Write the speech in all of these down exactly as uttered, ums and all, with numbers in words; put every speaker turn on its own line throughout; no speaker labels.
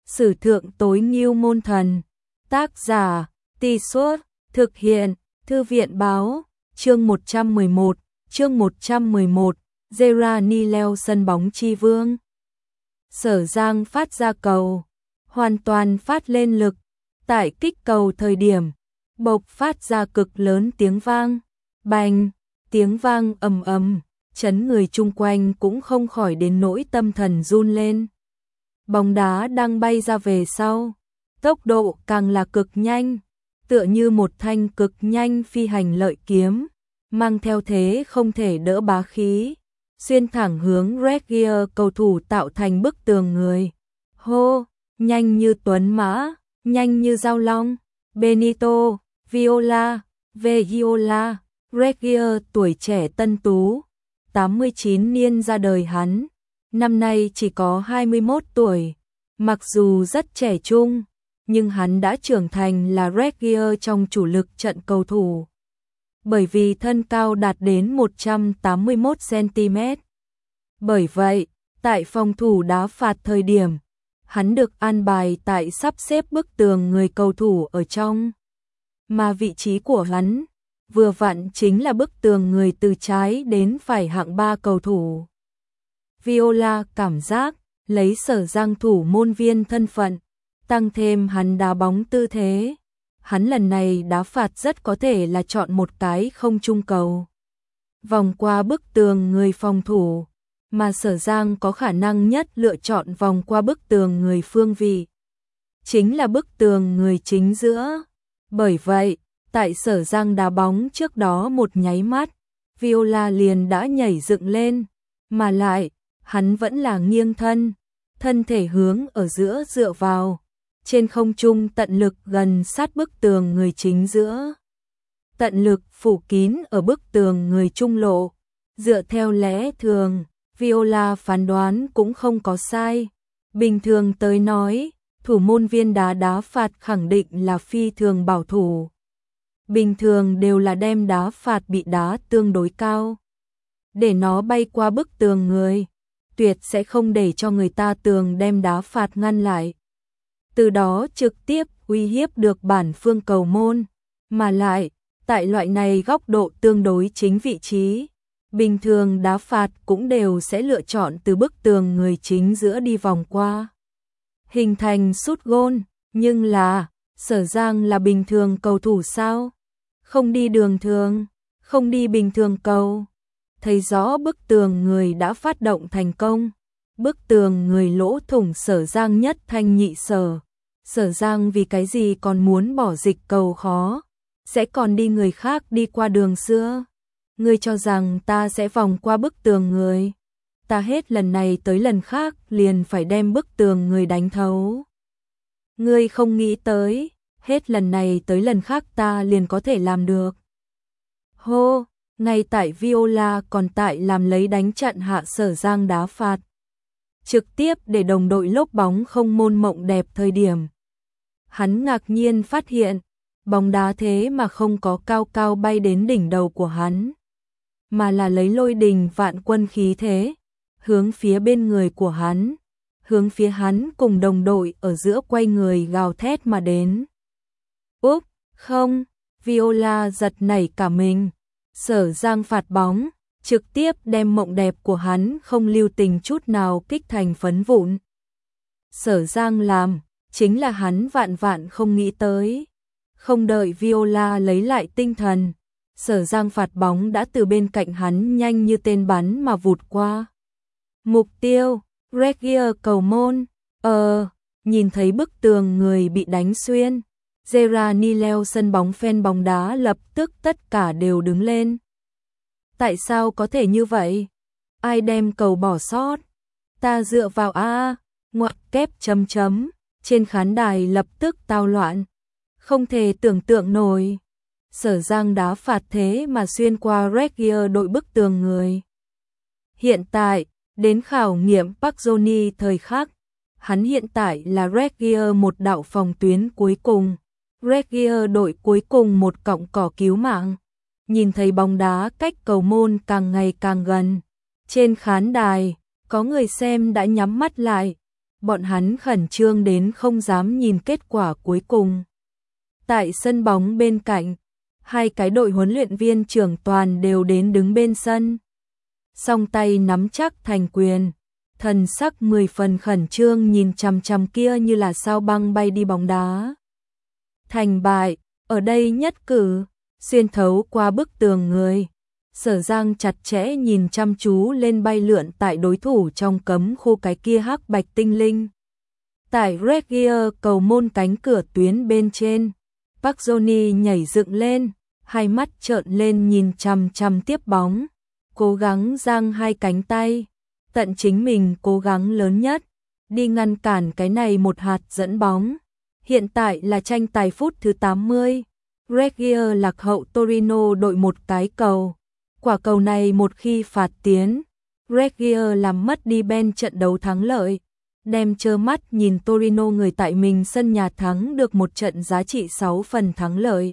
Sử thượng tối ngưu môn thần. Tác giả, Tì Suốt, thực hiện, Thư viện báo, chương một trăm mười một, chương một trăm mười một, Gerrani leo sân bóng chi vương. Sở Giang phát ra cầu, hoàn toàn phát lên lực, tại kích cầu thời điểm, bộc phát ra cực lớn tiếng vang, bành, tiếng vang ầm ầm, chấn người chung quanh cũng không khỏi đến nỗi tâm thần run lên. Bóng đá đang bay ra về sau, tốc độ càng là cực nhanh, tựa như một thanh cực nhanh phi hành lợi kiếm, mang theo thế không thể đỡ bá khí, xuyên thẳng hướng Regia cầu thủ tạo thành bức tường người. Hô, nhanh như tuấn mã, nhanh như dao long, Benito, Viola, Viola, Regia tuổi trẻ tân tú, tám mươi chín niên ra đời hắn, năm nay chỉ có hai mươi mốt tuổi, mặc dù rất trẻ trung, nhưng hắn đã trưởng thành là Regia trong chủ lực trận cầu thủ. Bởi vì thân cao đạt đến một trăm tám mươi mốt xăng-ti-mét. Bởi vậy, tại phòng thủ đá phạt thời điểm, hắn được an bài tại sắp xếp bức tường người cầu thủ ở trong. Mà vị trí của hắn, vừa vặn chính là bức tường người từ trái đến phải hạng ba cầu thủ. Viola cảm giác, lấy Sở Giang thủ môn viên thân phận, tăng thêm hắn đá bóng tư thế. Hắn lần này đá phạt rất có thể là chọn một cái không trung cầu. Vòng qua bức tường người phòng thủ, mà Sở Giang có khả năng nhất lựa chọn vòng qua bức tường người phương vị. Chính là bức tường người chính giữa. Bởi vậy, tại Sở Giang đá bóng trước đó một nháy mắt, Viola liền đã nhảy dựng lên, mà lại, hắn vẫn là nghiêng thân, thân thể hướng ở giữa dựa vào. Trên không trung tận lực gần sát bức tường người chính giữa. Tận lực phủ kín ở bức tường người trung lộ. Dựa theo lẽ thường, Viola phán đoán cũng không có sai. Bình thường tới nói, thủ môn viên đá đá phạt khẳng định là phi thường bảo thủ. Bình thường đều là đem đá phạt bị đá tương đối cao. Để nó bay qua bức tường người, tuyệt sẽ không để cho người ta tường đem đá phạt ngăn lại. Từ đó trực tiếp uy hiếp được bản phương cầu môn, mà lại, tại loại này góc độ tương đối chính vị trí, bình thường đá phạt cũng đều sẽ lựa chọn từ bức tường người chính giữa đi vòng qua. Hình thành sút gôn, nhưng là, Sở Giang là bình thường cầu thủ sao? Không đi đường thường, không đi bình thường cầu. Thấy rõ bức tường người đã phát động thành công, bức tường người lỗ thủng Sở Giang nhất thanh nhị sở. Sở Giang vì cái gì còn muốn bỏ dịch cầu khó, sẽ còn đi người khác đi qua đường xưa. Ngươi cho rằng ta sẽ vòng qua bức tường người, ta hết lần này tới lần khác liền phải đem bức tường người đánh thấu. Ngươi không nghĩ tới, hết lần này tới lần khác ta liền có thể làm được. Hô, ngay tại Viola còn tại làm lấy đánh chặn hạ Sở Giang đá phạt. Trực tiếp để đồng đội lốp bóng không môn mộng đẹp thời điểm. Hắn ngạc nhiên phát hiện, bóng đá thế mà không có cao cao bay đến đỉnh đầu của hắn, mà là lấy lôi đình vạn quân khí thế, hướng phía bên người của hắn, hướng phía hắn cùng đồng đội ở giữa quay người gào thét mà đến. Úp, không, Viola giật nảy cả mình, Sở Giang phạt bóng, trực tiếp đem mộng đẹp của hắn không lưu tình chút nào kích thành phấn vụn. Sở Giang làm, chính là hắn vạn vạn không nghĩ tới. Không đợi Viola lấy lại tinh thần, Sở Giang phạt bóng đã từ bên cạnh hắn nhanh như tên bắn mà vụt qua. Mục tiêu, Regia cầu môn, ờ, nhìn thấy bức tường người bị đánh xuyên. Gerrani leo sân bóng fan bóng đá lập tức tất cả đều đứng lên. Tại sao có thể như vậy? Ai đem cầu bỏ sót? Ta dựa vào a, ngoặc kép chấm chấm. Trên khán đài lập tức tao loạn, không thể tưởng tượng nổi. Sở Giang đá phạt thế mà xuyên qua Regia đội bức tường người. Hiện tại, đến khảo nghiệm Park Johnny thời khắc, hắn hiện tại là Regia một đạo phòng tuyến cuối cùng. Regia đội cuối cùng một cọng cỏ cứu mạng. Nhìn thấy bóng đá cách cầu môn càng ngày càng gần. Trên khán đài, có người xem đã nhắm mắt lại. bọn hắn khẩn trương đến không dám nhìn kết quả cuối cùng. Tại sân bóng bên cạnh, hai cái đội huấn luyện viên trưởng toàn đều đến đứng bên sân. Song tay nắm chắc thành quyền, thần sắc mười phần khẩn trương nhìn chằm chằm kia như là sao băng bay đi bóng đá. Thành bại, ở đây nhất cử, xuyên thấu qua bức tường người. Sở Giang chặt chẽ nhìn chăm chú lên bay lượn tại đối thủ trong cấm khu cái kia hắc bạch tinh linh. Tại Red Gear cầu môn cánh cửa tuyến bên trên, Park Johnny nhảy dựng lên, hai mắt trợn lên nhìn chằm chằm tiếp bóng, cố gắng giang hai cánh tay, tận chính mình cố gắng lớn nhất, đi ngăn cản cái này một hạt dẫn bóng. Hiện tại là tranh tài phút thứ tám mươi, Red Gear lạc hậu Torino đội một cái cầu. Quả cầu này một khi phạt tiến, Red Gear làm mất đi bên trận đấu thắng lợi, đem trơ mắt nhìn Torino người tại mình sân nhà thắng được một trận giá trị sáu phần thắng lợi.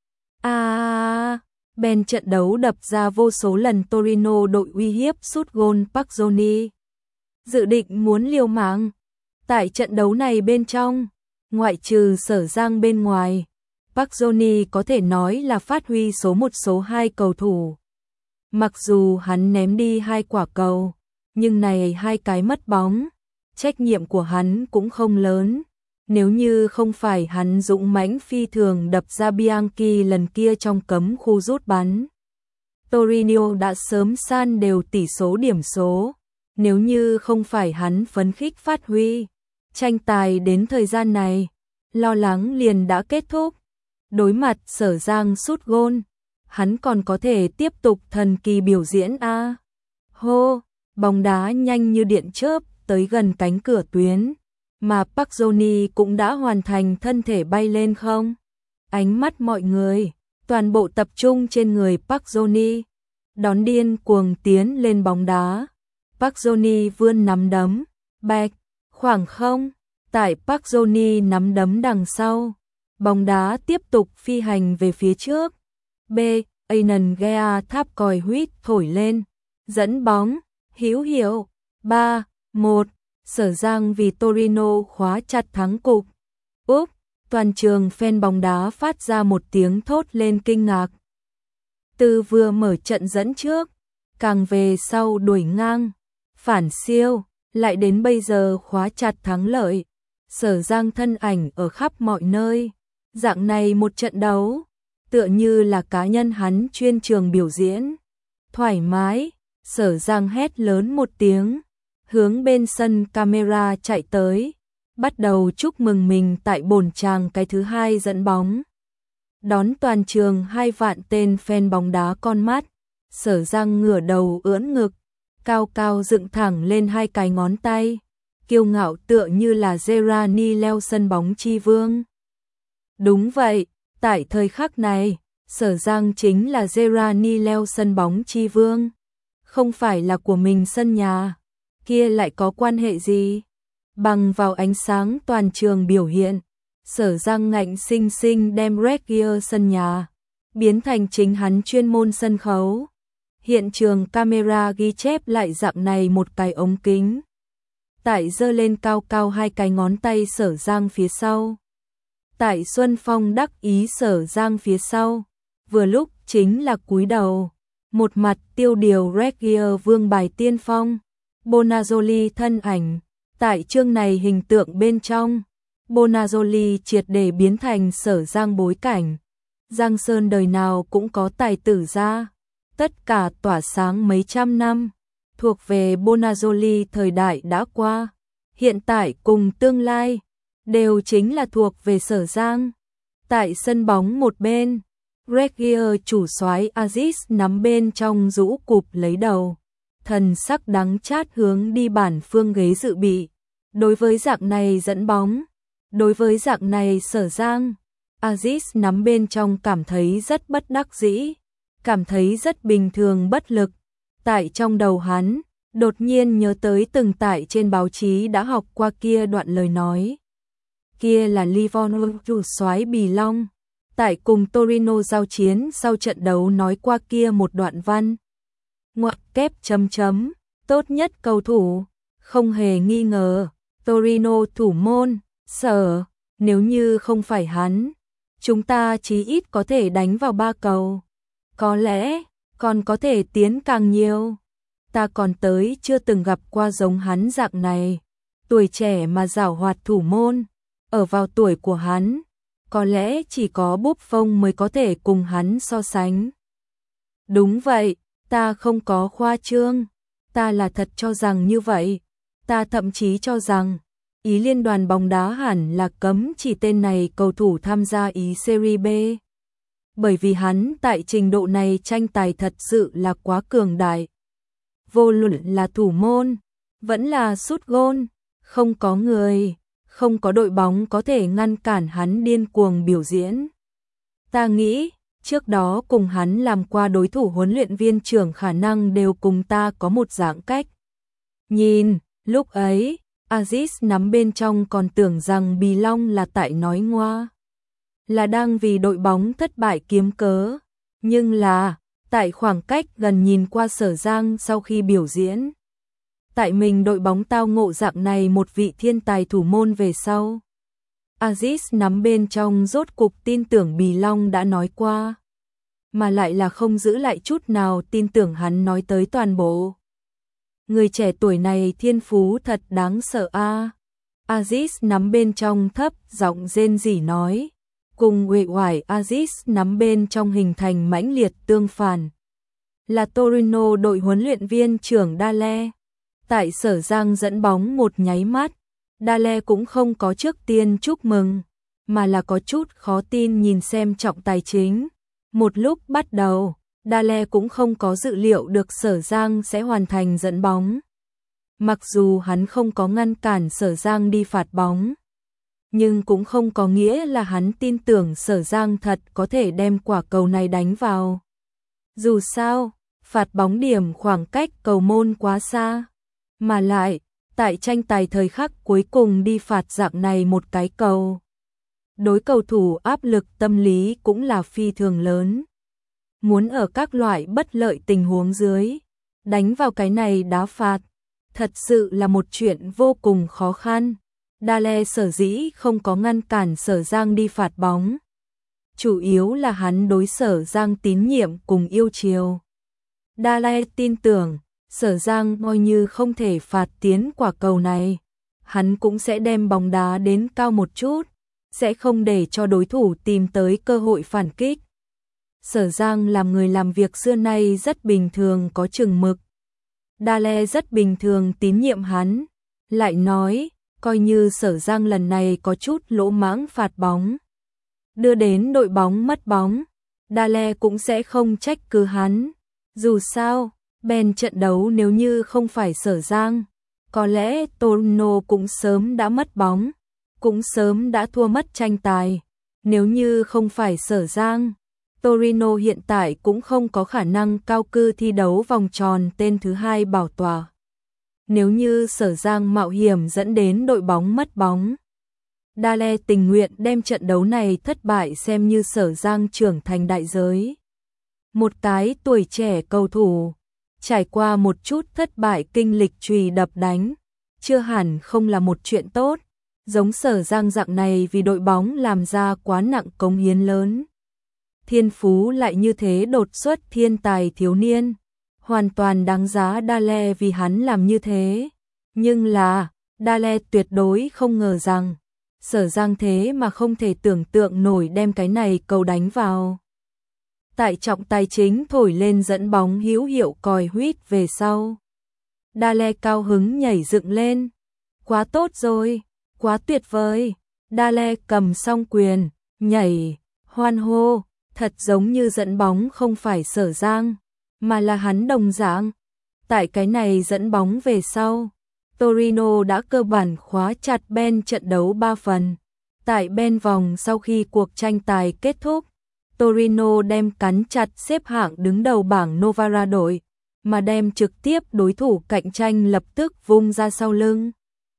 À, bên trận đấu đập ra vô số lần Torino đội uy hiếp sút gôn Park Johnny. Dự định muốn liều mạng. Tại trận đấu này bên trong, ngoại trừ Sở Giang bên ngoài, Park Johnny có thể nói là phát huy số một số hai cầu thủ. Mặc dù hắn ném đi hai quả cầu, nhưng này hai cái mất bóng, trách nhiệm của hắn cũng không lớn. Nếu như không phải hắn dũng mãnh phi thường đập ra Bianchi lần kia trong cấm khu rút bắn, Torino đã sớm san đều tỷ số điểm số. Nếu như không phải hắn phấn khích phát huy, tranh tài đến thời gian này, lo lắng liền đã kết thúc. Đối mặt Sở Giang sút gôn, hắn còn có thể tiếp tục thần kỳ biểu diễn a. À. Hô, bóng đá nhanh như điện chớp tới gần cánh cửa tuyến, mà Park Johnny cũng đã hoàn thành thân thể bay lên không. Ánh mắt mọi người toàn bộ tập trung trên người Park Johnny, đón điên cuồng tiến lên bóng đá. Park Johnny vươn nắm đấm, bạch, khoảng không, tại Park Johnny nắm đấm đằng sau, bóng đá tiếp tục phi hành về phía trước. B. Anan Gea tháp còi huýt thổi lên, dẫn bóng, hữu hiệu, ba một, Sở Giang vì Torino khóa chặt thắng cục. Úp, toàn trường fan bóng đá phát ra một tiếng thốt lên kinh ngạc. Từ vừa mở trận dẫn trước, càng về sau đuổi ngang, phản siêu, lại đến bây giờ khóa chặt thắng lợi. Sở Giang thân ảnh ở khắp mọi nơi, dạng này một trận đấu, tựa như là cá nhân hắn chuyên trường biểu diễn. Thoải mái, Sở Giang hét lớn một tiếng, hướng bên sân camera chạy tới, bắt đầu chúc mừng mình tại bổn tràng cái thứ hai dẫn bóng. Đón toàn trường hai vạn tên fan bóng đá con mắt, Sở Giang ngửa đầu ưỡn ngực, cao cao dựng thẳng lên hai cái ngón tay, kiêu ngạo tựa như là Gerrani leo sân bóng chi vương. Đúng vậy, tại thời khắc này, Sở Giang chính là Gerrani leo sân bóng chi vương, không phải là của mình sân nhà, kia lại có quan hệ gì? Bằng vào ánh sáng toàn trường biểu hiện, Sở Giang ngạnh sinh sinh đem Red Gear sân nhà biến thành chính hắn chuyên môn sân khấu. Hiện trường camera ghi chép lại dạng này một cái ống kính. Tại giơ lên cao cao hai cái ngón tay Sở Giang phía sau. Tại Xuân Phong đắc ý Sở Giang phía sau, vừa lúc chính là cúi đầu, một mặt tiêu điều Red Gear vương bài tiên phong, Bonazzoli thân ảnh. Tại chương này hình tượng bên trong, Bonazzoli triệt để biến thành Sở Giang bối cảnh. Giang Sơn đời nào cũng có tài tử ra, tất cả tỏa sáng mấy trăm năm, thuộc về Bonazzoli thời đại đã qua, hiện tại cùng tương lai, đều chính là thuộc về Sở Giang. Tại sân bóng một bên, Red Gear chủ soái Aziz nắm bên trong rũ cụp lấy đầu, thần sắc đắng chát hướng đi bản phương ghế dự bị. Đối với dạng này dẫn bóng, đối với dạng này Sở Giang, Aziz nắm bên trong cảm thấy rất bất đắc dĩ, cảm thấy rất bình thường bất lực. Tại trong đầu hắn, đột nhiên nhớ tới từng tại trên báo chí đã học qua kia đoạn lời nói. Kia là Livon chủ soái Bì Long, tại cùng Torino giao chiến sau trận đấu nói qua kia một đoạn văn. Ngoặc kép chấm chấm, tốt nhất cầu thủ, không hề nghi ngờ, Torino thủ môn, Sở, nếu như không phải hắn, chúng ta chí ít có thể đánh vào ba cầu. Có lẽ, còn có thể tiến càng nhiều. Ta còn tới chưa từng gặp qua giống hắn dạng này. Tuổi trẻ mà giảo hoạt thủ môn, ở vào tuổi của hắn, có lẽ chỉ có Buffon mới có thể cùng hắn so sánh. Đúng vậy, ta không có khoa trương, ta là thật cho rằng như vậy. Ta thậm chí cho rằng, Ý liên đoàn bóng đá hẳn là cấm chỉ tên này cầu thủ tham gia Ý Serie B. Bởi vì hắn tại trình độ này tranh tài thật sự là quá cường đại. Vô luận là thủ môn, vẫn là sút gôn, không có người, không có đội bóng có thể ngăn cản hắn điên cuồng biểu diễn. Ta nghĩ, trước đó cùng hắn làm qua đối thủ huấn luyện viên trưởng khả năng đều cùng ta có một dạng cách. Nhìn, lúc ấy, Aziz nắm bên trong còn tưởng rằng Bì Long là tại nói ngoa. Là đang vì đội bóng thất bại kiếm cớ. Nhưng là, tại khoảng cách gần nhìn qua Sở Giang sau khi biểu diễn. Tại mình đội bóng tao ngộ dạng này một vị thiên tài thủ môn về sau. Aziz nắm bên trong rốt cục tin tưởng Bì Long đã nói qua. Mà lại là không giữ lại chút nào tin tưởng hắn nói tới toàn bộ. Người trẻ tuổi này thiên phú thật đáng sợ a. À. Aziz nắm bên trong thấp giọng rên rỉ nói. Cùng uể oải Aziz nắm bên trong hình thành mãnh liệt tương phản. Là Torino đội huấn luyện viên trưởng Dale. Tại Sở Giang dẫn bóng một nháy mắt, Dale cũng không có trước tiên chúc mừng, mà là có chút khó tin nhìn xem trọng tài chính. Một lúc bắt đầu, Dale cũng không có dự liệu được Sở Giang sẽ hoàn thành dẫn bóng. Mặc dù hắn không có ngăn cản Sở Giang đi phạt bóng, nhưng cũng không có nghĩa là hắn tin tưởng Sở Giang thật có thể đem quả cầu này đánh vào. Dù sao, phạt bóng điểm khoảng cách cầu môn quá xa, mà lại, tại tranh tài thời khắc cuối cùng đi phạt dạng này một cái cầu. Đối cầu thủ áp lực tâm lý cũng là phi thường lớn. Muốn ở các loại bất lợi tình huống dưới, đánh vào cái này đá phạt, thật sự là một chuyện vô cùng khó khăn. Dale sở dĩ không có ngăn cản Sở Giang đi phạt bóng. Chủ yếu là hắn đối Sở Giang tín nhiệm cùng yêu chiều. Dale tin tưởng, Sở Giang coi như không thể phạt tiến quả cầu này, hắn cũng sẽ đem bóng đá đến cao một chút, sẽ không để cho đối thủ tìm tới cơ hội phản kích. Sở Giang làm người làm việc xưa nay rất bình thường có chừng mực. Dale rất bình thường tín nhiệm hắn, lại nói, coi như Sở Giang lần này có chút lỗ mãng phạt bóng, đưa đến đội bóng mất bóng, Dale cũng sẽ không trách cứ hắn. Dù sao, bên trận đấu nếu như không phải Sở Giang, có lẽ Torino cũng sớm đã mất bóng, cũng sớm đã thua mất tranh tài. Nếu như không phải Sở Giang, Torino hiện tại cũng không có khả năng cao cư thi đấu vòng tròn tên thứ hai bảo tỏa. Nếu như Sở Giang mạo hiểm dẫn đến đội bóng mất bóng, Dale tình nguyện đem trận đấu này thất bại xem như Sở Giang trưởng thành đại giới. Một cái tuổi trẻ cầu thủ, trải qua một chút thất bại kinh lịch chùy đập đánh, chưa hẳn không là một chuyện tốt. Giống Sở Giang dạng này vì đội bóng làm ra quá nặng cống hiến lớn. Thiên phú lại như thế đột xuất thiên tài thiếu niên, hoàn toàn đáng giá Dale vì hắn làm như thế. Nhưng là, Dale tuyệt đối không ngờ rằng, Sở Giang thế mà không thể tưởng tượng nổi đem cái này cầu đánh vào. Tại trọng tài chính thổi lên dẫn bóng hữu hiệu còi huýt về sau. Dale cao hứng nhảy dựng lên. Quá tốt rồi, quá tuyệt vời. Dale cầm song quyền, nhảy, hoan hô, thật giống như dẫn bóng không phải Sở Giang, mà là hắn đồng dạng. Tại cái này dẫn bóng về sau, Torino đã cơ bản khóa chặt bên trận đấu ba phần. Tại bên vòng sau khi cuộc tranh tài kết thúc, Torino đem cắn chặt xếp hạng đứng đầu bảng Novara đội, mà đem trực tiếp đối thủ cạnh tranh lập tức vung ra sau lưng.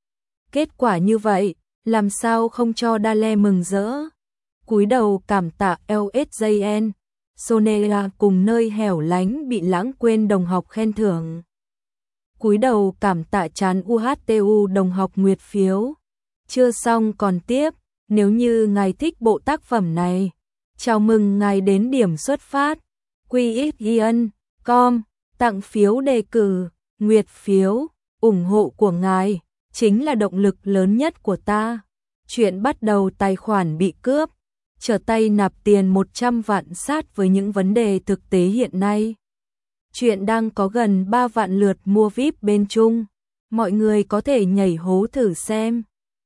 Kết quả như vậy, làm sao không cho Dale mừng rỡ. Cúi đầu cảm tạ lờ ét gi en, Sonera cùng nơi hẻo lánh bị lãng quên đồng học khen thưởng. Cúi đầu cảm tạ chán u hát tê u đồng học nguyệt phiếu. Chưa xong còn tiếp, nếu như ngài thích bộ tác phẩm này, chào mừng ngài đến điểm xuất phát quy ích giê en chấm com, tặng phiếu đề cử, nguyệt phiếu, ủng hộ của ngài chính là động lực lớn nhất của ta. Chuyện bắt đầu tài khoản bị cướp, trở tay nạp tiền một trăm vạn sát với những vấn đề thực tế hiện nay. Chuyện đang có gần ba vạn lượt mua víp bên Trung, mọi người có thể nhảy hố thử xem.